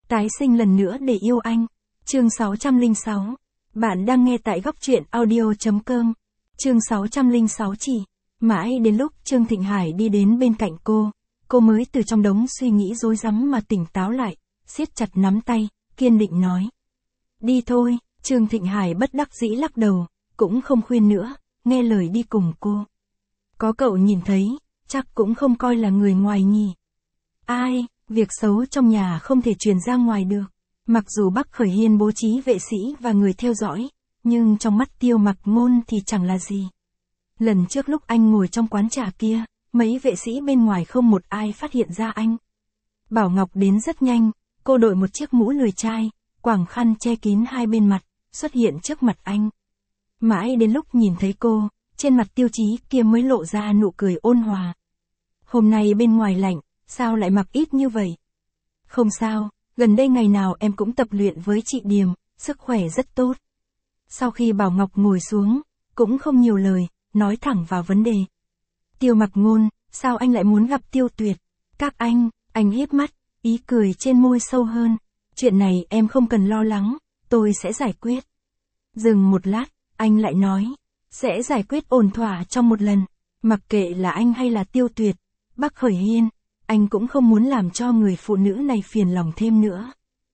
Tái sinh lần nữa để yêu anh. Chương 606. Bạn đang nghe tại góc truyện audio.com. Chương 606 chỉ. Mãi đến lúc Trương Thịnh Hải đi đến bên cạnh cô mới từ trong đống suy nghĩ rối rắm mà tỉnh táo lại, siết chặt nắm tay, kiên định nói. Đi thôi. Trương Thịnh Hải bất đắc dĩ lắc đầu, cũng không khuyên nữa, nghe lời đi cùng cô. Có cậu nhìn thấy, chắc cũng không coi là người ngoài nhỉ. Ai, việc xấu trong nhà không thể truyền ra ngoài được. Mặc dù Bắc Khởi Hiên bố trí vệ sĩ và người theo dõi, nhưng trong mắt Tiêu Mặc Ngôn thì chẳng là gì. Lần trước lúc anh ngồi trong quán trà kia, mấy vệ sĩ bên ngoài không một ai phát hiện ra anh. Bảo Ngọc đến rất nhanh, cô đội một chiếc mũ lười chai, quàng khăn che kín hai bên mặt, xuất hiện trước mặt anh. Mãi đến lúc nhìn thấy cô, trên mặt Tiêu Chí kia mới lộ ra nụ cười ôn hòa. Hôm nay bên ngoài lạnh, sao lại mặc ít như vậy? Không sao, gần đây ngày nào em cũng tập luyện với chị Điềm, sức khỏe rất tốt. Sau khi Bảo Ngọc ngồi xuống, cũng không nhiều lời, nói thẳng vào vấn đề. Tiêu Mặc Ngôn, sao anh lại muốn gặp Tiêu Tuyệt? Các anh híp mắt, ý cười trên môi sâu hơn. Chuyện này em không cần lo lắng, tôi sẽ giải quyết. Dừng một lát, anh lại nói, sẽ giải quyết ổn thỏa trong một lần. Mặc kệ là anh hay là Tiêu Tuyệt, Bắc Khởi Hiên, anh cũng không muốn làm cho người phụ nữ này phiền lòng thêm nữa.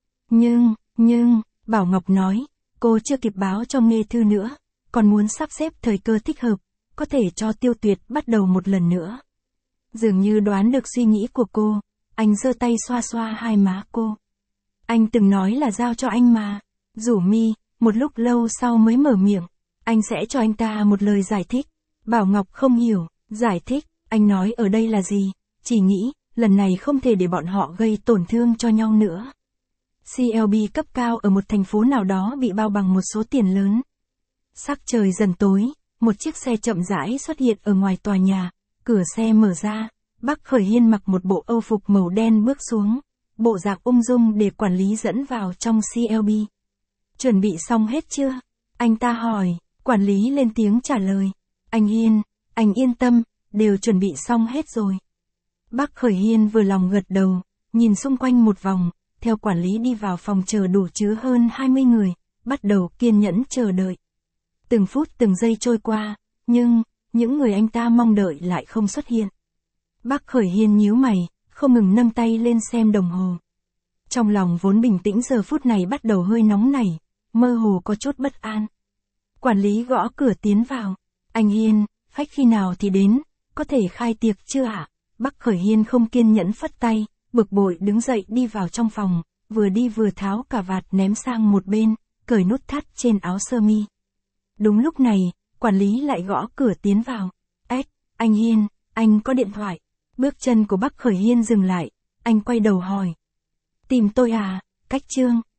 Nhưng, Bảo Ngọc nói, cô chưa kịp báo cho Nghê Thư nữa, còn muốn sắp xếp thời cơ thích hợp, có thể cho Tiêu Tuyệt bắt đầu một lần nữa. Dường như đoán được suy nghĩ của cô, anh giơ tay xoa xoa hai má cô. Anh từng nói là giao cho anh mà. Rủ Mi, một lúc lâu sau mới mở miệng, anh sẽ cho anh ta một lời giải thích. Bảo Ngọc không hiểu, giải thích, anh nói ở đây là gì, chỉ nghĩ, lần này không thể để bọn họ gây tổn thương cho nhau nữa. CLB cấp cao ở một thành phố nào đó bị bao bằng một số tiền lớn. Sắc trời dần tối, một chiếc xe chậm rãi xuất hiện ở ngoài tòa nhà, cửa xe mở ra, Bắc Khởi Hiên mặc một bộ âu phục màu đen bước xuống, bộ dạng ung dung để quản lý dẫn vào trong CLB. Chuẩn bị xong hết chưa? Anh ta hỏi, quản lý lên tiếng trả lời. Anh Hiên, anh yên tâm, đều chuẩn bị xong hết rồi. Bắc Khởi Hiên vừa lòng gật đầu, nhìn xung quanh một vòng, theo quản lý đi vào phòng chờ đủ chứa hơn 20 người, bắt đầu kiên nhẫn chờ đợi. Từng phút từng giây trôi qua, nhưng, những người anh ta mong đợi lại không xuất hiện. Bắc Khởi Hiên nhíu mày, không ngừng nâng tay lên xem đồng hồ. Trong lòng vốn bình tĩnh giờ phút này bắt đầu hơi nóng nảy, mơ hồ có chút bất an. Quản lý gõ cửa tiến vào. Anh Hiên, khách khi nào thì đến, có thể khai tiệc chưa ạ? Bắc Khởi Hiên không kiên nhẫn phất tay, bực bội đứng dậy đi vào trong phòng, vừa đi vừa tháo cà vạt ném sang một bên, cởi nút thắt trên áo sơ mi. Đúng lúc này, quản lý lại gõ cửa tiến vào. Anh Hiên, anh có điện thoại. Bước chân của Bắc Khởi Hiên dừng lại, anh quay đầu hỏi. Tìm tôi à, Cách Trương,